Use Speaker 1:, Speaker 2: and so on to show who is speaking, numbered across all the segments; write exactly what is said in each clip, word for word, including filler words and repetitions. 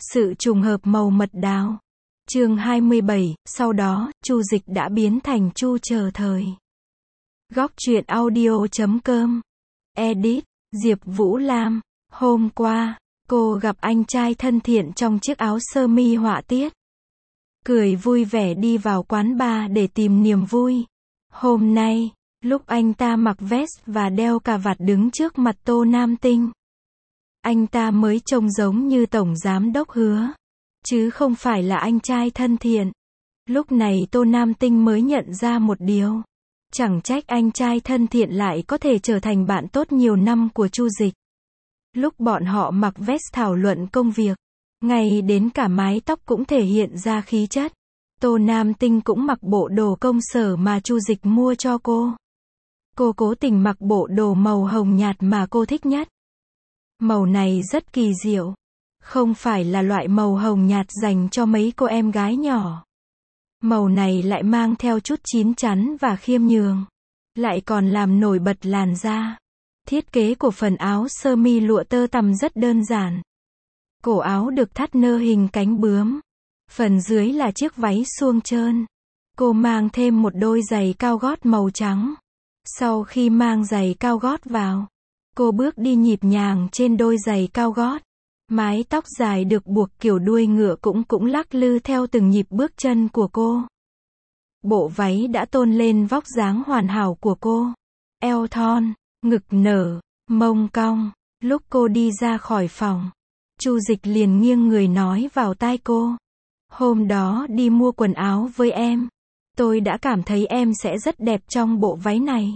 Speaker 1: Sự trùng hợp màu mật đào. Chương hai mươi bảy, sau đó, Chu Dịch đã biến thành Chu Chờ Thời. Góc truyện audio chấm com. Edit, Diệp Vũ Lam. Hôm qua, cô gặp anh trai thân thiện trong chiếc áo sơ mi họa tiết. Cười vui vẻ đi vào quán bar để tìm niềm vui. Hôm nay, lúc anh ta mặc vest và đeo cà vạt đứng trước mặt Tô Nam Tinh. Anh ta mới trông giống như Tổng Giám Đốc Hứa, chứ không phải là anh trai thân thiện. Lúc này Tô Nam Tinh mới nhận ra một điều. Chẳng trách anh trai thân thiện lại có thể trở thành bạn tốt nhiều năm của Chu Dịch. Lúc bọn họ mặc vest thảo luận công việc, ngay đến cả mái tóc cũng thể hiện ra khí chất. Tô Nam Tinh cũng mặc bộ đồ công sở mà Chu Dịch mua cho cô. Cô cố tình mặc bộ đồ màu hồng nhạt mà cô thích nhất. Màu này rất kỳ diệu. Không phải là loại màu hồng nhạt dành cho mấy cô em gái nhỏ. Màu này lại mang theo chút chín chắn và khiêm nhường. Lại còn làm nổi bật làn da. Thiết kế của phần áo sơ mi lụa tơ tằm rất đơn giản. Cổ áo được thắt nơ hình cánh bướm. Phần dưới là chiếc váy suông trơn. Cô mang thêm một đôi giày cao gót màu trắng. Sau khi mang giày cao gót vào, cô bước đi nhịp nhàng trên đôi giày cao gót. Mái tóc dài được buộc kiểu đuôi ngựa cũng cũng lắc lư theo từng nhịp bước chân của cô. Bộ váy đã tôn lên vóc dáng hoàn hảo của cô. Eo thon, ngực nở, mông cong. Lúc cô đi ra khỏi phòng, Chu Dịch liền nghiêng người nói vào tai cô. Hôm đó đi mua quần áo với em, tôi đã cảm thấy em sẽ rất đẹp trong bộ váy này.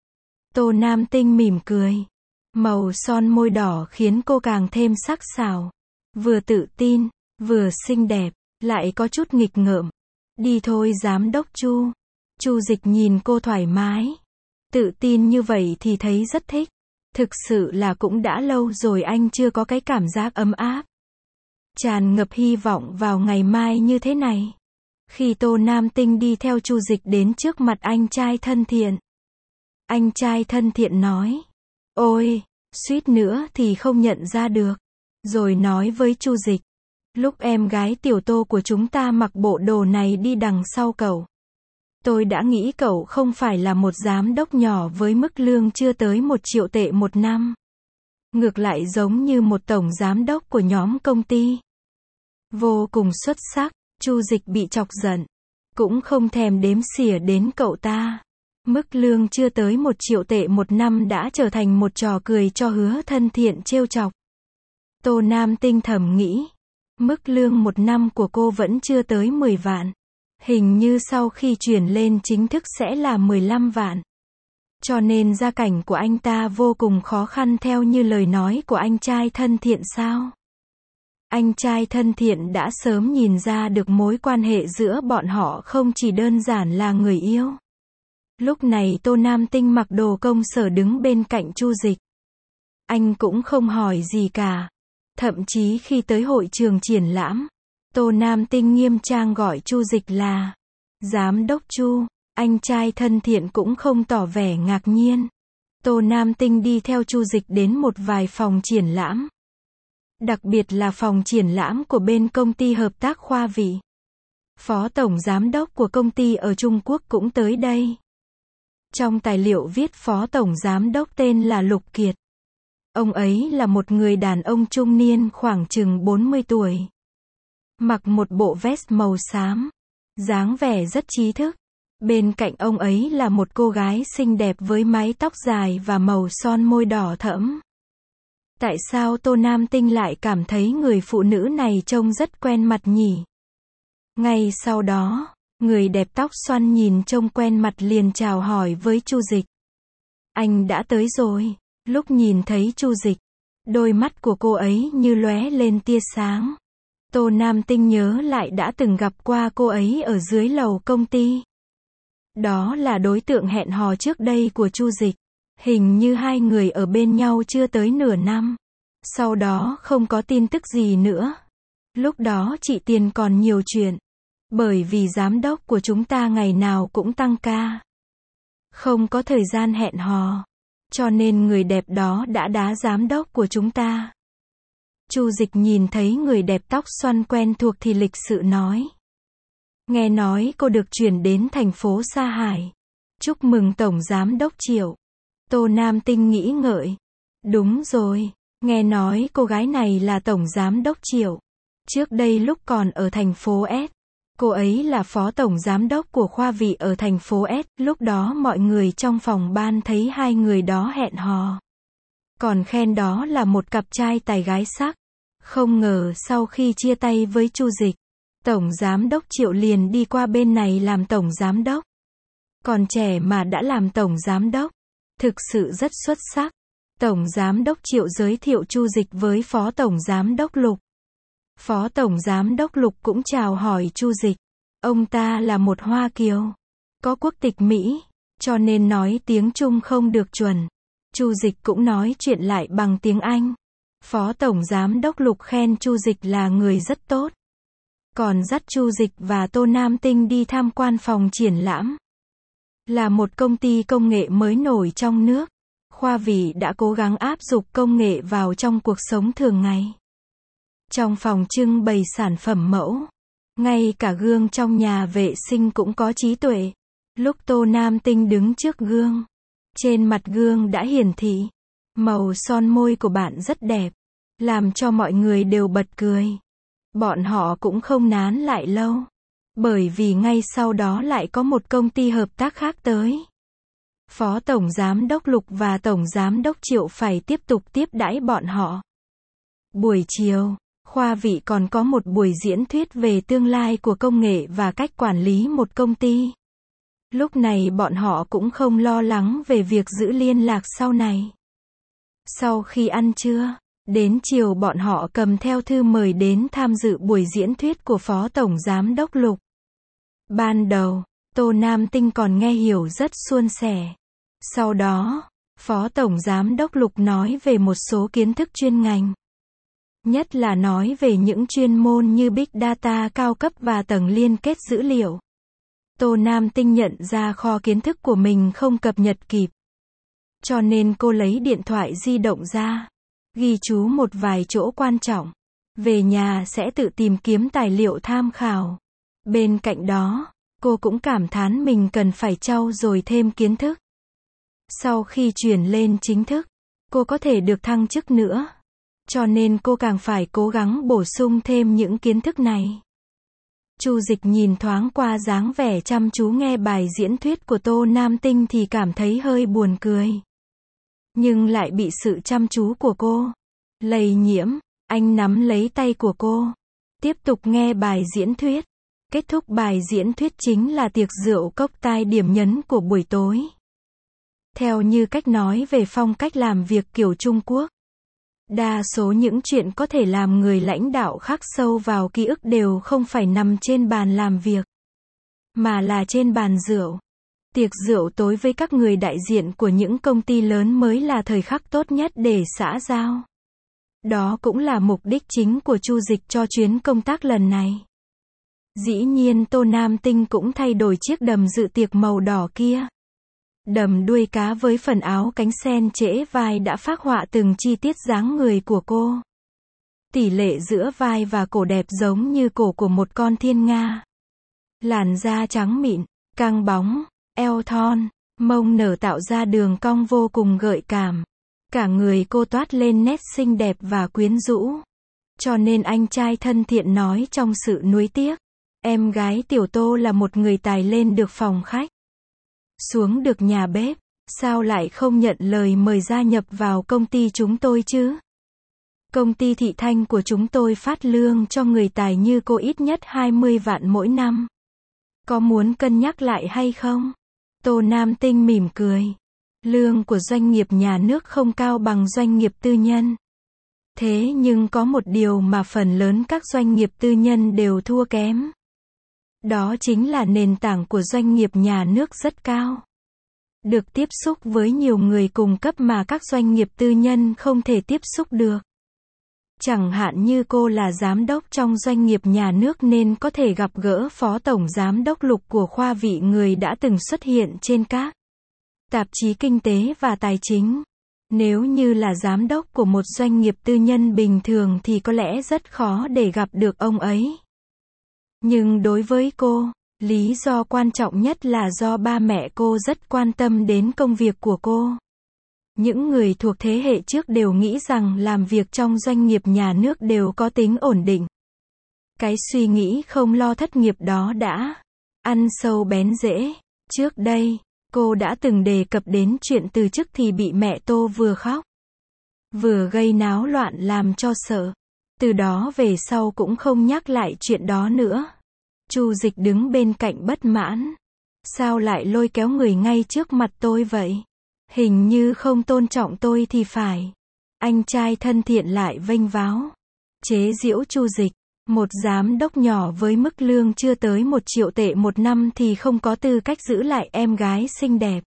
Speaker 1: Tô Nam Tinh mỉm cười. Màu son môi đỏ khiến cô càng thêm sắc sảo. Vừa tự tin, vừa xinh đẹp, lại có chút nghịch ngợm. Đi thôi Giám Đốc Chu. Chu Dịch nhìn cô thoải mái. Tự tin như vậy thì thấy rất thích. Thực sự là cũng đã lâu rồi anh chưa có cái cảm giác ấm áp, tràn ngập hy vọng vào ngày mai như thế này. Khi Tô Nam Tinh đi theo Chu Dịch đến trước mặt anh trai thân thiện. Anh trai thân thiện nói. Ôi, suýt nữa thì không nhận ra được. Rồi nói với Chu Dịch. Lúc em gái tiểu Tô của chúng ta mặc bộ đồ này đi đằng sau cậu, tôi đã nghĩ cậu không phải là một giám đốc nhỏ với mức lương chưa tới một triệu tệ một năm. Ngược lại giống như một tổng giám đốc của nhóm công ty. Vô cùng xuất sắc. Chu Dịch bị chọc giận. Cũng không thèm đếm xỉa đến cậu ta. Mức lương chưa tới một triệu tệ một năm đã trở thành một trò cười cho Hứa thân thiện trêu chọc. Tô Nam Tinh thầm nghĩ. Mức lương một năm của cô vẫn chưa tới mười vạn. Hình như sau khi chuyển lên chính thức sẽ là mười lăm vạn. Cho nên gia cảnh của anh ta vô cùng khó khăn theo như lời nói của anh trai thân thiện sao? Anh trai thân thiện đã sớm nhìn ra được mối quan hệ giữa bọn họ không chỉ đơn giản là người yêu. Lúc này Tô Nam Tinh mặc đồ công sở đứng bên cạnh Chu Dịch. Anh cũng không hỏi gì cả. Thậm chí khi tới hội trường triển lãm, Tô Nam Tinh nghiêm trang gọi Chu Dịch là Giám Đốc Chu. Anh trai thân thiện cũng không tỏ vẻ ngạc nhiên. Tô Nam Tinh đi theo Chu Dịch đến một vài phòng triển lãm. Đặc biệt là phòng triển lãm của bên công ty hợp tác Khoa Vị. Phó tổng giám đốc của công ty ở Trung Quốc cũng tới đây. Trong tài liệu viết phó tổng giám đốc tên là Lục Kiệt. Ông ấy là một người đàn ông trung niên khoảng chừng bốn mươi tuổi. Mặc một bộ vest màu xám. Dáng vẻ rất trí thức. Bên cạnh ông ấy là một cô gái xinh đẹp với mái tóc dài và màu son môi đỏ thẫm. Tại sao Tô Nam Tinh lại cảm thấy người phụ nữ này trông rất quen mặt nhỉ? Ngay sau đó, người đẹp tóc xoăn nhìn trông quen mặt liền chào hỏi với Chu Dịch. Anh đã tới rồi. Lúc nhìn thấy Chu Dịch, đôi mắt của cô ấy như lóe lên tia sáng. Tô Nam Tinh nhớ lại đã từng gặp qua cô ấy ở dưới lầu công ty. Đó là đối tượng hẹn hò trước đây của Chu Dịch. Hình như hai người ở bên nhau chưa tới nửa năm. Sau đó không có tin tức gì nữa. Lúc đó chị Tiền còn nhiều chuyện. Bởi vì giám đốc của chúng ta ngày nào cũng tăng ca. Không có thời gian hẹn hò. Cho nên người đẹp đó đã đá giám đốc của chúng ta. Chu Dịch nhìn thấy người đẹp tóc xoăn quen thuộc thì lịch sự nói. Nghe nói cô được chuyển đến thành phố Sa Hải. Chúc mừng Tổng Giám Đốc Triệu. Tô Nam Tinh nghĩ ngợi. Đúng rồi, nghe nói cô gái này là Tổng Giám Đốc Triệu. Trước đây lúc còn ở thành phố S, cô ấy là Phó Tổng Giám Đốc của khoa vị ở thành phố S, lúc đó mọi người trong phòng ban thấy hai người đó hẹn hò. Còn khen đó là một cặp trai tài gái sắc. Không ngờ sau khi chia tay với Chu Dịch, Tổng Giám Đốc Triệu liền đi qua bên này làm Tổng Giám Đốc. Còn trẻ mà đã làm Tổng Giám Đốc, thực sự rất xuất sắc. Tổng Giám Đốc Triệu giới thiệu Chu Dịch với Phó Tổng Giám Đốc Lục. Phó Tổng Giám Đốc Lục cũng chào hỏi Chu Dịch. Ông ta là một Hoa Kiều, có quốc tịch Mỹ, cho nên nói tiếng Trung không được chuẩn. Chu Dịch cũng nói chuyện lại bằng tiếng Anh. Phó Tổng Giám Đốc Lục khen Chu Dịch là người rất tốt. Còn dắt Chu Dịch và Tô Nam Tinh đi tham quan phòng triển lãm. Là một công ty công nghệ mới nổi trong nước. Khoa vị đã cố gắng áp dụng công nghệ vào trong cuộc sống thường ngày. Trong phòng trưng bày sản phẩm mẫu, ngay cả gương trong nhà vệ sinh cũng có trí tuệ. Lúc Tô Nam Tinh đứng trước gương, trên mặt gương đã hiển thị, màu son môi của bạn rất đẹp, làm cho mọi người đều bật cười. Bọn họ cũng không nán lại lâu, bởi vì ngay sau đó lại có một công ty hợp tác khác tới. Phó Tổng Giám Đốc Lục và Tổng Giám Đốc Triệu phải tiếp tục tiếp đãi bọn họ. Buổi chiều, khoa vị còn có một buổi diễn thuyết về tương lai của công nghệ và cách quản lý một công ty. Lúc này bọn họ cũng không lo lắng về việc giữ liên lạc sau này. Sau khi ăn trưa, đến chiều bọn họ cầm theo thư mời đến tham dự buổi diễn thuyết của Phó Tổng Giám Đốc Lục. Ban đầu, Tô Nam Tinh còn nghe hiểu rất suôn sẻ. Sau đó, Phó Tổng Giám Đốc Lục nói về một số kiến thức chuyên ngành. Nhất là nói về những chuyên môn như Big Data cao cấp và tầng liên kết dữ liệu. Tô Nam Tinh nhận ra kho kiến thức của mình không cập nhật kịp. Cho nên cô lấy điện thoại di động ra, ghi chú một vài chỗ quan trọng. Về nhà sẽ tự tìm kiếm tài liệu tham khảo. Bên cạnh đó, cô cũng cảm thán mình cần phải trau dồi thêm kiến thức. Sau khi chuyển lên chính thức, cô có thể được thăng chức nữa. Cho nên cô càng phải cố gắng bổ sung thêm những kiến thức này. Chu Dịch nhìn thoáng qua dáng vẻ chăm chú nghe bài diễn thuyết của Tô Nam Tinh thì cảm thấy hơi buồn cười. Nhưng lại bị sự chăm chú của cô lây nhiễm, anh nắm lấy tay của cô, tiếp tục nghe bài diễn thuyết. Kết thúc bài diễn thuyết chính là tiệc rượu cốc tai điểm nhấn của buổi tối. Theo như cách nói về phong cách làm việc kiểu Trung Quốc, đa số những chuyện có thể làm người lãnh đạo khắc sâu vào ký ức đều không phải nằm trên bàn làm việc, mà là trên bàn rượu. Tiệc rượu tối với các người đại diện của những công ty lớn mới là thời khắc tốt nhất để xã giao. Đó cũng là mục đích chính của Chu Dịch cho chuyến công tác lần này. Dĩ nhiên Tô Nam Tinh cũng thay đổi chiếc đầm dự tiệc màu đỏ kia. Đầm đuôi cá với phần áo cánh sen trễ vai đã phác họa từng chi tiết dáng người của cô. Tỷ lệ giữa vai và cổ đẹp giống như cổ của một con thiên nga. Làn da trắng mịn, căng bóng, eo thon, mông nở tạo ra đường cong vô cùng gợi cảm. Cả người cô toát lên nét xinh đẹp và quyến rũ. Cho nên anh trai thân thiện nói trong sự nuối tiếc, em gái Tiểu Tô là một người tài lên được phòng khách, xuống được nhà bếp, sao lại không nhận lời mời gia nhập vào công ty chúng tôi chứ? Công ty Thị Thanh của chúng tôi phát lương cho người tài như cô ít nhất hai mươi vạn mỗi năm. Có muốn cân nhắc lại hay không? Tô Nam Tinh mỉm cười. Lương của doanh nghiệp nhà nước không cao bằng doanh nghiệp tư nhân. Thế nhưng có một điều mà phần lớn các doanh nghiệp tư nhân đều thua kém. Đó chính là nền tảng của doanh nghiệp nhà nước rất cao. Được tiếp xúc với nhiều người cùng cấp mà các doanh nghiệp tư nhân không thể tiếp xúc được. Chẳng hạn như cô là giám đốc trong doanh nghiệp nhà nước nên có thể gặp gỡ Phó Tổng Giám đốc Lục của khoa vị, người đã từng xuất hiện trên các tạp chí kinh tế và tài chính. Nếu như là giám đốc của một doanh nghiệp tư nhân bình thường thì có lẽ rất khó để gặp được ông ấy. Nhưng đối với cô, lý do quan trọng nhất là do ba mẹ cô rất quan tâm đến công việc của cô. Những người thuộc thế hệ trước đều nghĩ rằng làm việc trong doanh nghiệp nhà nước đều có tính ổn định. Cái suy nghĩ không lo thất nghiệp đó đã ăn sâu bén rễ. Trước đây, cô đã từng đề cập đến chuyện từ chức thì bị mẹ Tô vừa khóc, vừa gây náo loạn làm cho sợ. Từ đó về sau cũng không nhắc lại chuyện đó nữa. Chu Dịch đứng bên cạnh bất mãn. Sao lại lôi kéo người ngay trước mặt tôi vậy? Hình như không tôn trọng tôi thì phải. Anh trai thân thiện lại vênh váo. Chế giễu Chu Dịch. Một giám đốc nhỏ với mức lương chưa tới một triệu tệ một năm thì không có tư cách giữ lại em gái xinh đẹp.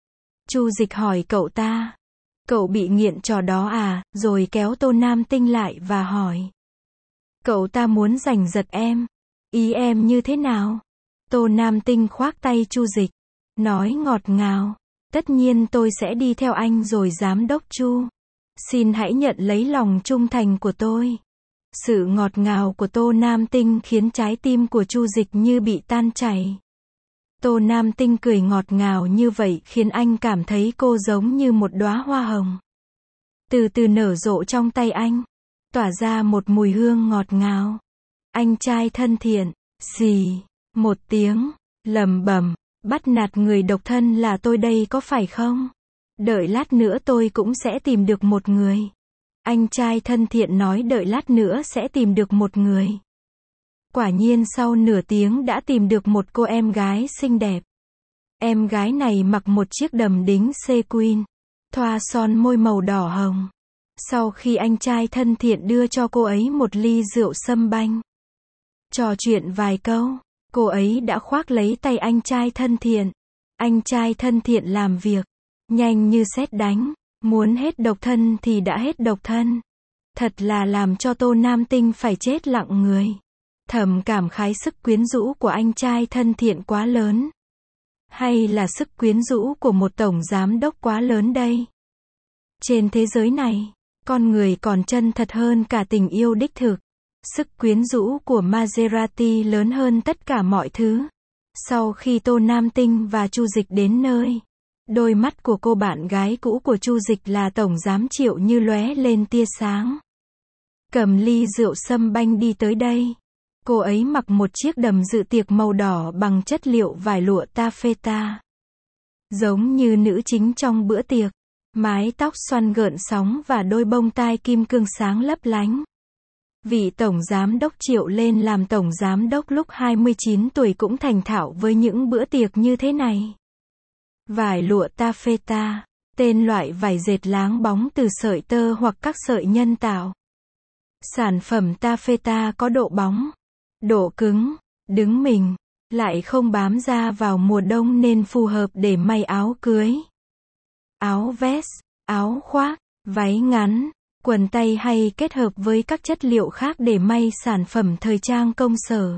Speaker 1: Chu Dịch hỏi cậu ta. Cậu bị nghiện trò đó à, rồi kéo Tô Nam Tinh lại và hỏi. Cậu ta muốn giành giật em. Ý em như thế nào? Tô Nam Tinh khoác tay Chu Dịch. Nói ngọt ngào. Tất nhiên tôi sẽ đi theo anh rồi giám đốc Chu. Xin hãy nhận lấy lòng trung thành của tôi. Sự ngọt ngào của Tô Nam Tinh khiến trái tim của Chu Dịch như bị tan chảy. Tô Nam Tinh cười ngọt ngào như vậy khiến anh cảm thấy cô giống như một đóa hoa hồng. Từ từ nở rộ trong tay anh. Tỏa ra một mùi hương ngọt ngào. Anh trai thân thiện. Xì. Một tiếng. Lầm bầm. Bắt nạt người độc thân là tôi đây có phải không? Đợi lát nữa tôi cũng sẽ tìm được một người. Anh trai thân thiện nói đợi lát nữa sẽ tìm được một người. Quả nhiên sau nửa tiếng đã tìm được một cô em gái xinh đẹp. Em gái này mặc một chiếc đầm đính sequin, thoa son môi màu đỏ hồng. Sau khi anh trai thân thiện đưa cho cô ấy một ly rượu sâm banh, trò chuyện vài câu, cô ấy đã khoác lấy tay anh trai thân thiện. Anh trai thân thiện làm việc nhanh như sét đánh. Muốn hết độc thân thì đã hết độc thân. Thật là làm cho Tô Nam Tinh phải chết lặng người. Thầm cảm khái sức quyến rũ của anh trai thân thiện quá lớn. Hay là sức quyến rũ của một tổng giám đốc quá lớn đây? Trên thế giới này, con người còn chân thật hơn cả tình yêu đích thực. Sức quyến rũ của Maserati lớn hơn tất cả mọi thứ. Sau khi Tô Nam Tinh và Chu Dịch đến nơi, đôi mắt của cô bạn gái cũ của Chu Dịch là tổng giám Triệu như lóe lên tia sáng. Cầm ly rượu sâm banh đi tới đây. Cô ấy mặc một chiếc đầm dự tiệc màu đỏ bằng chất liệu vải lụa taffeta. Giống như nữ chính trong bữa tiệc. Mái tóc xoăn gợn sóng và đôi bông tai kim cương sáng lấp lánh. Vị tổng giám đốc Triệu lên làm tổng giám đốc lúc hai mươi chín tuổi cũng thành thạo với những bữa tiệc như thế này. Vải lụa taffeta, tên loại vải dệt láng bóng từ sợi tơ hoặc các sợi nhân tạo. Sản phẩm taffeta có độ bóng, độ cứng, đứng mình, lại không bám da vào mùa đông nên phù hợp để may áo cưới, áo vest, áo khoác, váy ngắn, quần tây hay kết hợp với các chất liệu khác để may sản phẩm thời trang công sở.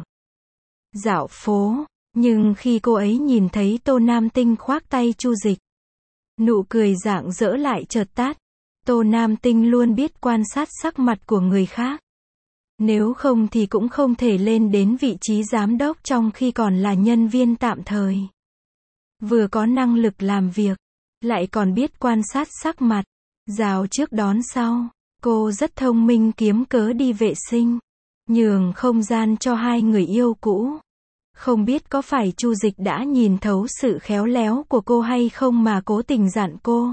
Speaker 1: Dạo phố. Nhưng khi cô ấy nhìn thấy Tô Nam Tinh khoác tay Chu Dịch, nụ cười rạng rỡ lại chợt tắt. Tô Nam Tinh luôn biết quan sát sắc mặt của người khác. Nếu không thì cũng không thể lên đến vị trí giám đốc trong khi còn là nhân viên tạm thời. Vừa có năng lực làm việc, lại còn biết quan sát sắc mặt. Rào trước đón sau, cô rất thông minh kiếm cớ đi vệ sinh, nhường không gian cho hai người yêu cũ. Không biết có phải Chu Dịch đã nhìn thấu sự khéo léo của cô hay không mà cố tình dặn cô.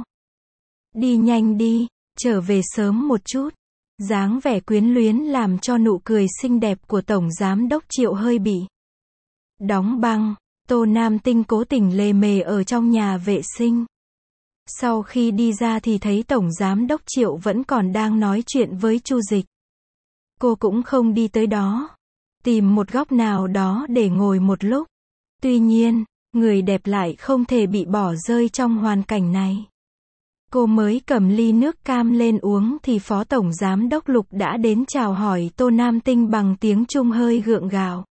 Speaker 1: Đi nhanh đi, trở về sớm một chút. Dáng vẻ quyến luyến làm cho nụ cười xinh đẹp của tổng giám đốc Triệu hơi bị đóng băng. Tô Nam Tinh cố tình lề mề ở trong nhà vệ sinh. Sau khi đi ra thì thấy tổng giám đốc Triệu vẫn còn đang nói chuyện với Chu Dịch. Cô cũng không đi tới đó. Tìm một góc nào đó để ngồi một lúc. Tuy nhiên, người đẹp lại không thể bị bỏ rơi trong hoàn cảnh này. Cô mới cầm ly nước cam lên uống thì Phó Tổng Giám đốc Lục đã đến chào hỏi Tô Nam Tinh bằng tiếng Trung hơi gượng gạo.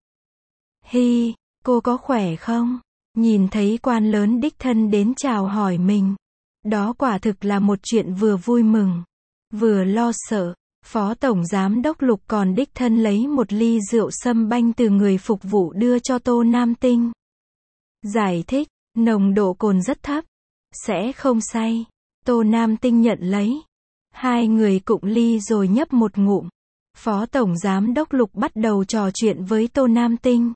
Speaker 1: Hi, cô có khỏe không? Nhìn thấy quan lớn đích thân đến chào hỏi mình. Đó quả thực là một chuyện vừa vui mừng, vừa lo sợ. Phó Tổng Giám đốc Lục còn đích thân lấy một ly rượu sâm banh từ người phục vụ đưa cho Tô Nam Tinh. Giải thích, nồng độ cồn rất thấp, sẽ không say. Tô Nam Tinh nhận lấy. Hai người cụng ly rồi nhấp một ngụm. Phó Tổng Giám đốc Lục bắt đầu trò chuyện với Tô Nam Tinh.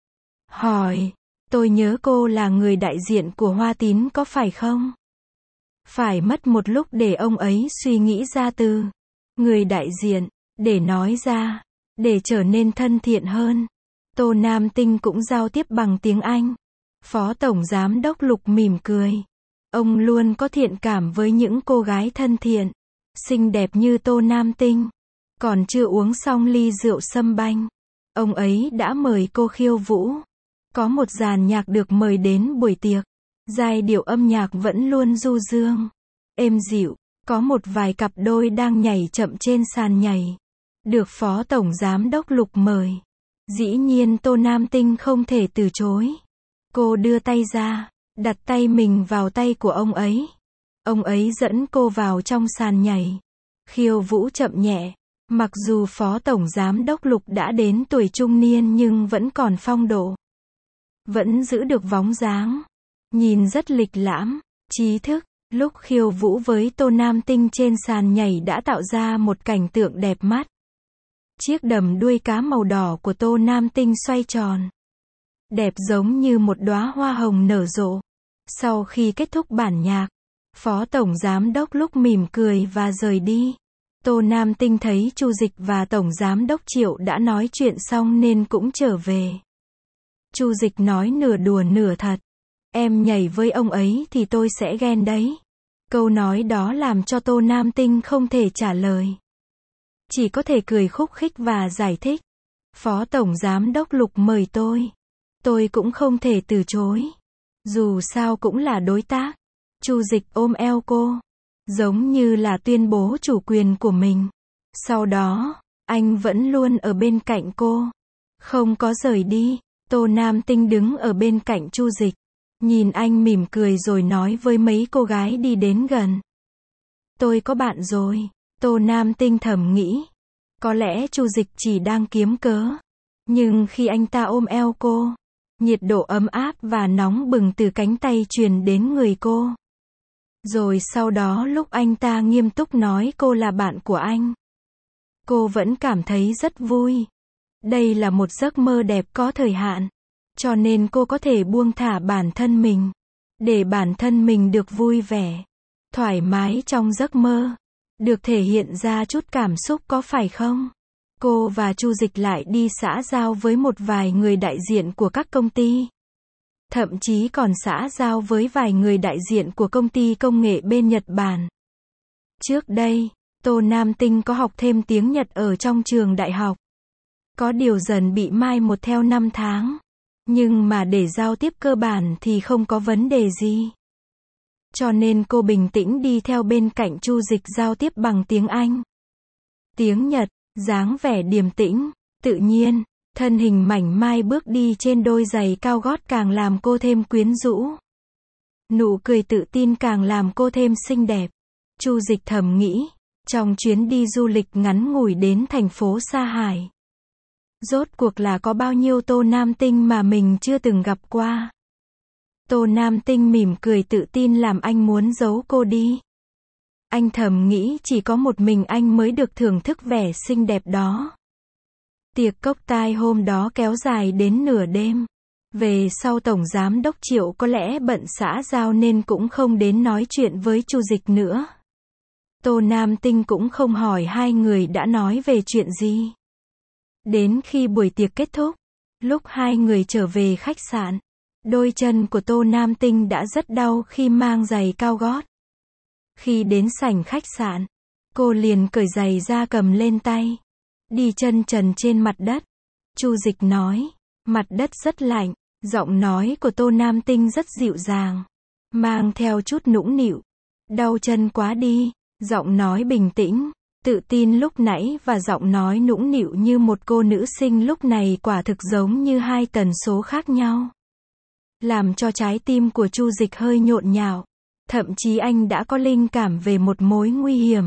Speaker 1: Hỏi, tôi nhớ cô là người đại diện của Hoa Tín có phải không? Phải mất một lúc để ông ấy suy nghĩ ra từ người đại diện, để nói ra, để trở nên thân thiện hơn. Tô Nam Tinh cũng giao tiếp bằng tiếng Anh. Phó Tổng Giám đốc Lục mỉm cười. Ông luôn có thiện cảm với những cô gái thân thiện, xinh đẹp như Tô Nam Tinh. Còn chưa uống xong ly rượu sâm banh, ông ấy đã mời cô khiêu vũ. Có một dàn nhạc được mời đến buổi tiệc. Giai điệu âm nhạc vẫn luôn du dương, êm dịu. Có một vài cặp đôi đang nhảy chậm trên sàn nhảy. Được Phó Tổng Giám đốc Lục mời. Dĩ nhiên Tô Nam Tinh không thể từ chối. Cô đưa tay ra, đặt tay mình vào tay của ông ấy. Ông ấy dẫn cô vào trong sàn nhảy. Khiêu vũ chậm nhẹ. Mặc dù Phó Tổng Giám đốc Lục đã đến tuổi trung niên nhưng vẫn còn phong độ. Vẫn giữ được bóng dáng. Nhìn rất lịch lãm, trí thức. Lúc khiêu vũ với Tô Nam Tinh trên sàn nhảy đã tạo ra một cảnh tượng đẹp mắt. Chiếc đầm đuôi cá màu đỏ của Tô Nam Tinh xoay tròn. Đẹp giống như một đóa hoa hồng nở rộ. Sau khi kết thúc bản nhạc, Phó Tổng Giám đốc Lục mỉm cười và rời đi. Tô Nam Tinh thấy Chu Dịch và Tổng Giám đốc Triệu đã nói chuyện xong nên cũng trở về. Chu Dịch nói nửa đùa nửa thật. Em nhảy với ông ấy thì tôi sẽ ghen đấy. Câu nói đó làm cho Tô Nam Tinh không thể trả lời. Chỉ có thể cười khúc khích và giải thích. Phó Tổng Giám đốc Lục mời tôi. Tôi cũng không thể từ chối. Dù sao cũng là đối tác. Chu Dịch ôm eo cô. Giống như là tuyên bố chủ quyền của mình. Sau đó, anh vẫn luôn ở bên cạnh cô. Không có rời đi. Tô Nam Tinh đứng ở bên cạnh Chu Dịch. Nhìn anh mỉm cười rồi nói với mấy cô gái đi đến gần. Tôi có bạn rồi. Tô Nam Tinh thầm nghĩ. Có lẽ Chu Dịch chỉ đang kiếm cớ. Nhưng khi anh ta ôm eo cô, nhiệt độ ấm áp và nóng bừng từ cánh tay truyền đến người cô. Rồi sau đó lúc anh ta nghiêm túc nói cô là bạn của anh, cô vẫn cảm thấy rất vui. Đây là một giấc mơ đẹp có thời hạn. Cho nên cô có thể buông thả bản thân mình. Để bản thân mình được vui vẻ, thoải mái trong giấc mơ. Được thể hiện ra chút cảm xúc có phải không? Cô và Chu Dịch lại đi xã giao với một vài người đại diện của các công ty. Thậm chí còn xã giao với vài người đại diện của công ty công nghệ bên Nhật Bản. Trước đây, Tô Nam Tinh có học thêm tiếng Nhật ở trong trường đại học. Có điều dần bị mai một theo năm tháng. Nhưng mà để giao tiếp cơ bản thì không có vấn đề gì. Cho nên cô bình tĩnh đi theo bên cạnh Chu Dịch giao tiếp bằng tiếng Anh. Tiếng Nhật, dáng vẻ điềm tĩnh, tự nhiên, thân hình mảnh mai bước đi trên đôi giày cao gót càng làm cô thêm quyến rũ. Nụ cười tự tin càng làm cô thêm xinh đẹp. Chu Dịch thầm nghĩ, trong chuyến đi du lịch ngắn ngủi đến thành phố Sa Hải. Rốt cuộc là có bao nhiêu Tô Nam Tinh mà mình chưa từng gặp qua. Tô Nam Tinh mỉm cười tự tin làm anh muốn giấu cô đi. Anh thầm nghĩ chỉ có một mình anh mới được thưởng thức vẻ xinh đẹp đó. Tiệc cốc tai hôm đó kéo dài đến nửa đêm. Về sau Tổng Giám đốc Triệu có lẽ bận xã giao nên cũng không đến nói chuyện với Chu Dịch nữa. Tô Nam Tinh cũng không hỏi hai người đã nói về chuyện gì. Đến khi buổi tiệc kết thúc, lúc hai người trở về khách sạn, đôi chân của Tô Nam Tinh đã rất đau khi mang giày cao gót. Khi đến sảnh khách sạn, cô liền cởi giày ra cầm lên tay, đi chân trần trên mặt đất. Chu Dịch nói, mặt đất rất lạnh, giọng nói của Tô Nam Tinh rất dịu dàng, mang theo chút nũng nịu. Đau chân quá đi, giọng nói bình tĩnh, tự tin lúc nãy và giọng nói nũng nịu như một cô nữ sinh lúc này quả thực giống như hai tần số khác nhau. Làm cho trái tim của Chu Dịch hơi nhộn nhạo. Thậm chí anh đã có linh cảm về một mối nguy hiểm.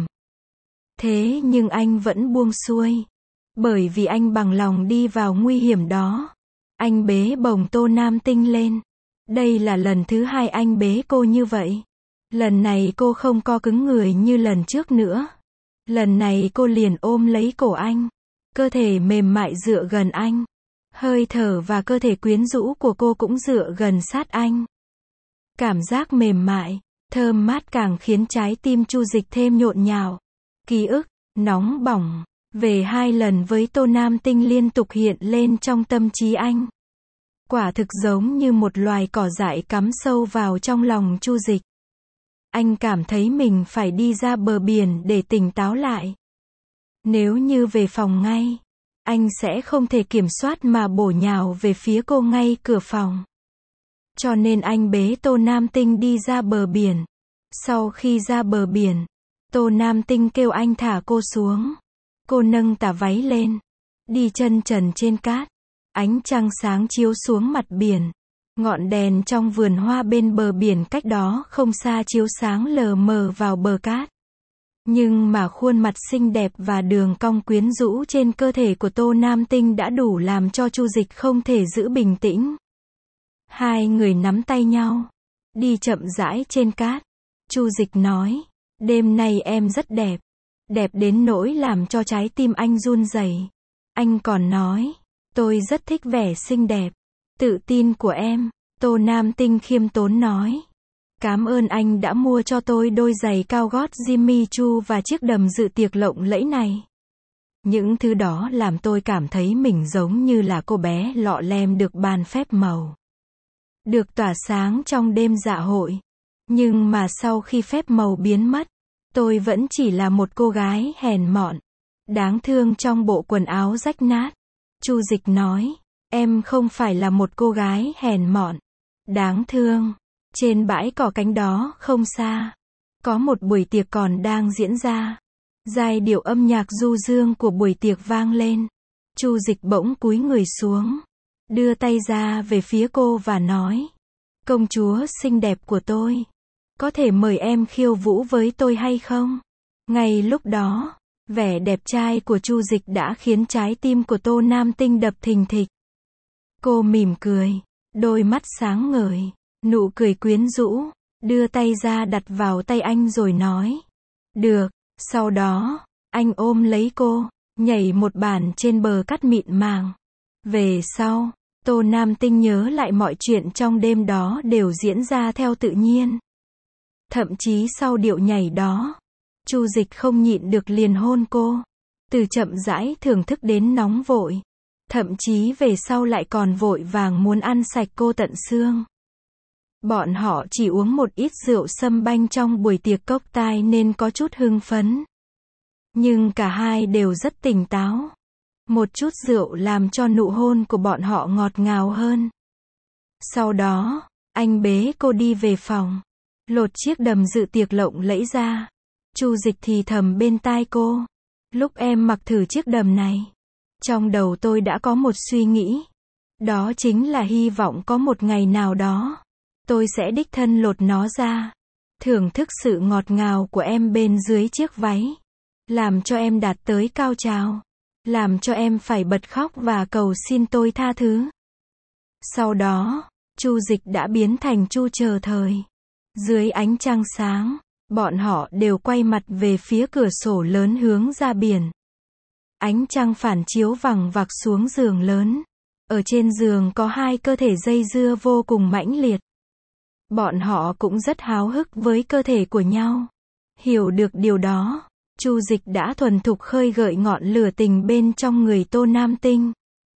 Speaker 1: Thế nhưng anh vẫn buông xuôi. Bởi vì anh bằng lòng đi vào nguy hiểm đó. Anh bế bồng Tô Nam Tinh lên. Đây là lần thứ hai anh bế cô như vậy. Lần này cô không co cứng người như lần trước nữa. Lần này cô liền ôm lấy cổ anh. Cơ thể mềm mại dựa gần anh. Hơi thở và cơ thể quyến rũ của cô cũng dựa gần sát anh. Cảm giác mềm mại, thơm mát càng khiến trái tim Chu Dịch thêm nhộn nhạo. Ký ức, nóng bỏng, về hai lần với Tô Nam Tinh liên tục hiện lên trong tâm trí anh. Quả thực giống như một loài cỏ dại cắm sâu vào trong lòng Chu Dịch. Anh cảm thấy mình phải đi ra bờ biển để tỉnh táo lại. Nếu như về phòng ngay, anh sẽ không thể kiểm soát mà bổ nhào về phía cô ngay cửa phòng. Cho nên anh bế Tô Nam Tinh đi ra bờ biển. Sau khi ra bờ biển, Tô Nam Tinh kêu anh thả cô xuống. Cô nâng tà váy lên, đi chân trần trên cát. Ánh trăng sáng chiếu xuống mặt biển. Ngọn đèn trong vườn hoa bên bờ biển cách đó không xa chiếu sáng lờ mờ vào bờ cát. Nhưng mà khuôn mặt xinh đẹp và đường cong quyến rũ trên cơ thể của Tô Nam Tinh đã đủ làm cho Chu Dịch không thể giữ bình tĩnh. Hai người nắm tay nhau, đi chậm rãi trên cát. Chu Dịch nói, đêm nay em rất đẹp. Đẹp đến nỗi làm cho trái tim anh run rẩy. Anh còn nói, tôi rất thích vẻ xinh đẹp, tự tin của em. Tô Nam Tinh khiêm tốn nói, cảm ơn anh đã mua cho tôi đôi giày cao gót Jimmy Choo và chiếc đầm dự tiệc lộng lẫy này. Những thứ đó làm tôi cảm thấy mình giống như là cô bé lọ lem được ban phép màu. Được tỏa sáng trong đêm dạ hội. Nhưng mà sau khi phép màu biến mất, tôi vẫn chỉ là một cô gái hèn mọn, đáng thương trong bộ quần áo rách nát. Chu Dịch nói, em không phải là một cô gái hèn mọn, đáng thương. Trên bãi cỏ cánh đó không xa, có một buổi tiệc còn đang diễn ra. Giai điệu âm nhạc du dương của buổi tiệc vang lên. Chu Dịch bỗng cúi người xuống, đưa tay ra về phía cô và nói, công chúa xinh đẹp của tôi, có thể mời em khiêu vũ với tôi hay không? Ngay lúc đó, vẻ đẹp trai của Chu Dịch đã khiến trái tim của Tô Nam Tinh đập thình thịch. Cô mỉm cười, đôi mắt sáng ngời, nụ cười quyến rũ, đưa tay ra đặt vào tay anh rồi nói, được. Sau đó, anh ôm lấy cô, nhảy một bản trên bờ cát mịn màng. Về sau, Tô Nam Tinh nhớ lại mọi chuyện trong đêm đó đều diễn ra theo tự nhiên. Thậm chí sau điệu nhảy đó, Chu Dịch không nhịn được liền hôn cô. Từ chậm rãi thưởng thức đến nóng vội. Thậm chí về sau lại còn vội vàng muốn ăn sạch cô tận xương. Bọn họ chỉ uống một ít rượu sâm banh trong buổi tiệc cocktail nên có chút hưng phấn. Nhưng cả hai đều rất tỉnh táo. Một chút rượu làm cho nụ hôn của bọn họ ngọt ngào hơn. Sau đó, anh bế cô đi về phòng, lột chiếc đầm dự tiệc lộng lẫy ra. Chu Dịch thì thầm bên tai cô, lúc em mặc thử chiếc đầm này, trong đầu tôi đã có một suy nghĩ. Đó chính là hy vọng có một ngày nào đó, tôi sẽ đích thân lột nó ra, thưởng thức sự ngọt ngào của em bên dưới chiếc váy, làm cho em đạt tới cao trào, làm cho em phải bật khóc và cầu xin tôi tha thứ. Sau đó, Chu Dịch đã biến thành Chu Chờ Thời. Dưới ánh trăng sáng, bọn họ đều quay mặt về phía cửa sổ lớn hướng ra biển. Ánh trăng phản chiếu vằng vặc xuống giường lớn. Ở trên giường có hai cơ thể dây dưa vô cùng mãnh liệt. Bọn họ cũng rất háo hức với cơ thể của nhau. Hiểu được điều đó, Chu Dịch đã thuần thục khơi gợi ngọn lửa tình bên trong người Tô Nam Tinh.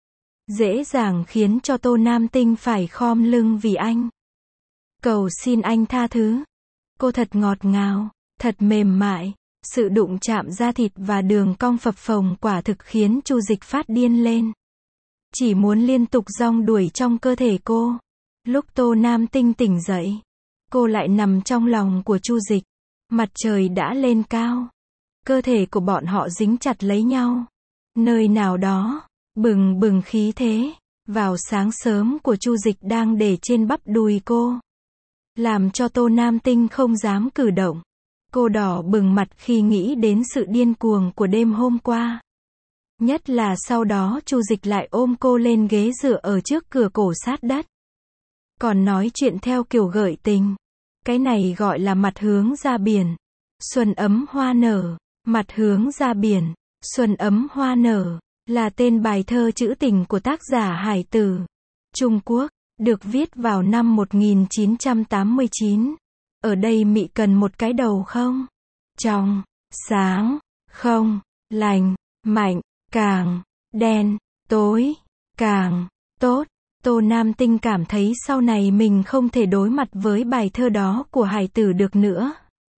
Speaker 1: Dễ dàng khiến cho Tô Nam Tinh phải khom lưng vì anh. Cầu xin anh tha thứ. Cô thật ngọt ngào, thật mềm mại. Sự đụng chạm da thịt và đường cong phập phồng quả thực khiến Chu Dịch phát điên lên. Chỉ muốn liên tục rong đuổi trong cơ thể cô. Lúc Tô Nam Tinh tỉnh dậy, cô lại nằm trong lòng của Chu Dịch. Mặt trời đã lên cao. Cơ thể của bọn họ dính chặt lấy nhau. Nơi nào đó, bừng bừng khí thế. Vào sáng sớm của Chu Dịch đang để trên bắp đùi cô. làm cho Tô Nam Tinh không dám cử động. Cô đỏ bừng mặt khi nghĩ đến sự điên cuồng của đêm hôm qua. Nhất là sau đó Chu Dịch lại ôm cô lên ghế dựa ở trước cửa cổ sát đất. Còn nói chuyện theo kiểu gợi tình. Cái này gọi là mặt hướng ra biển. Xuân ấm hoa nở. Mặt hướng ra biển. Xuân ấm hoa nở. Là tên bài thơ trữ tình của tác giả Hải Tử. Trung Quốc. Được viết vào năm một nghìn chín trăm tám mươi chín. Ở đây mị cần một cái đầu không? Trong. Sáng. Không. Lành. Mạnh. Càng. Đen. Tối. Càng. Tốt. Tô Nam Tinh cảm thấy sau này mình không thể đối mặt với bài thơ đó của Hải Tử được nữa.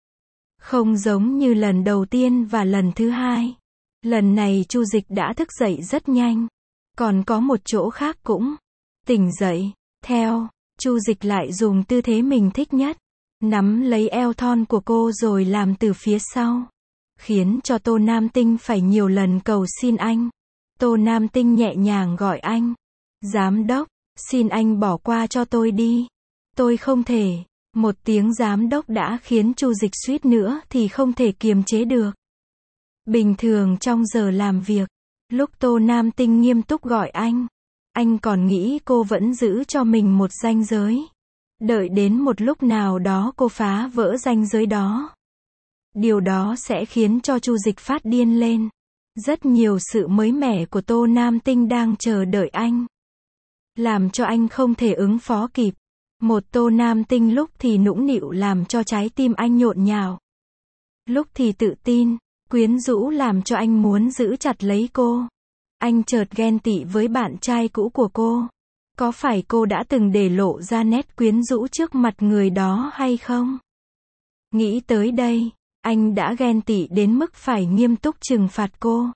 Speaker 1: Không giống như lần đầu tiên và lần thứ hai. Lần này Chu Dịch đã thức dậy rất nhanh. Còn có một chỗ khác cũng tỉnh dậy. Theo, Chu Dịch lại dùng tư thế mình thích nhất. Nắm lấy eo thon của cô rồi làm từ phía sau. Khiến cho Tô Nam Tinh phải nhiều lần cầu xin anh. Tô Nam Tinh nhẹ nhàng gọi anh. Giám đốc, xin anh bỏ qua cho tôi đi. Tôi không thể. Một tiếng giám đốc đã khiến Chu Dịch suýt nữa thì không thể kiềm chế được. Bình thường trong giờ làm việc, lúc Tô Nam Tinh nghiêm túc gọi anh, anh còn nghĩ cô vẫn giữ cho mình một ranh giới. Đợi đến một lúc nào đó cô phá vỡ ranh giới đó. Điều đó sẽ khiến cho Chu Dịch phát điên lên. Rất nhiều sự mới mẻ của Tô Nam Tinh đang chờ đợi anh. Làm cho anh không thể ứng phó kịp. Một Tô Nam Tinh lúc thì nũng nịu làm cho trái tim anh nhộn nhào. Lúc thì tự tin, quyến rũ làm cho anh muốn giữ chặt lấy cô. Anh chợt ghen tị với bạn trai cũ của cô. Có phải cô đã từng để lộ ra nét quyến rũ trước mặt người đó hay không? Nghĩ tới đây, anh đã ghen tị đến mức phải nghiêm túc trừng phạt cô.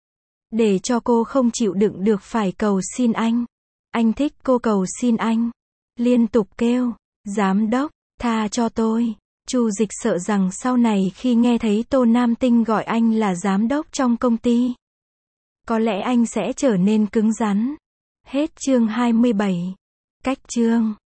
Speaker 1: Để cho cô không chịu đựng được phải cầu xin anh. Anh thích cô cầu xin anh. Liên tục kêu, giám đốc, tha cho tôi. Chu Dịch sợ rằng sau này khi nghe thấy Tô Nam Tinh gọi anh là giám đốc trong công ty, có lẽ anh sẽ trở nên cứng rắn. Hết chương hai mươi bảy. Cách chương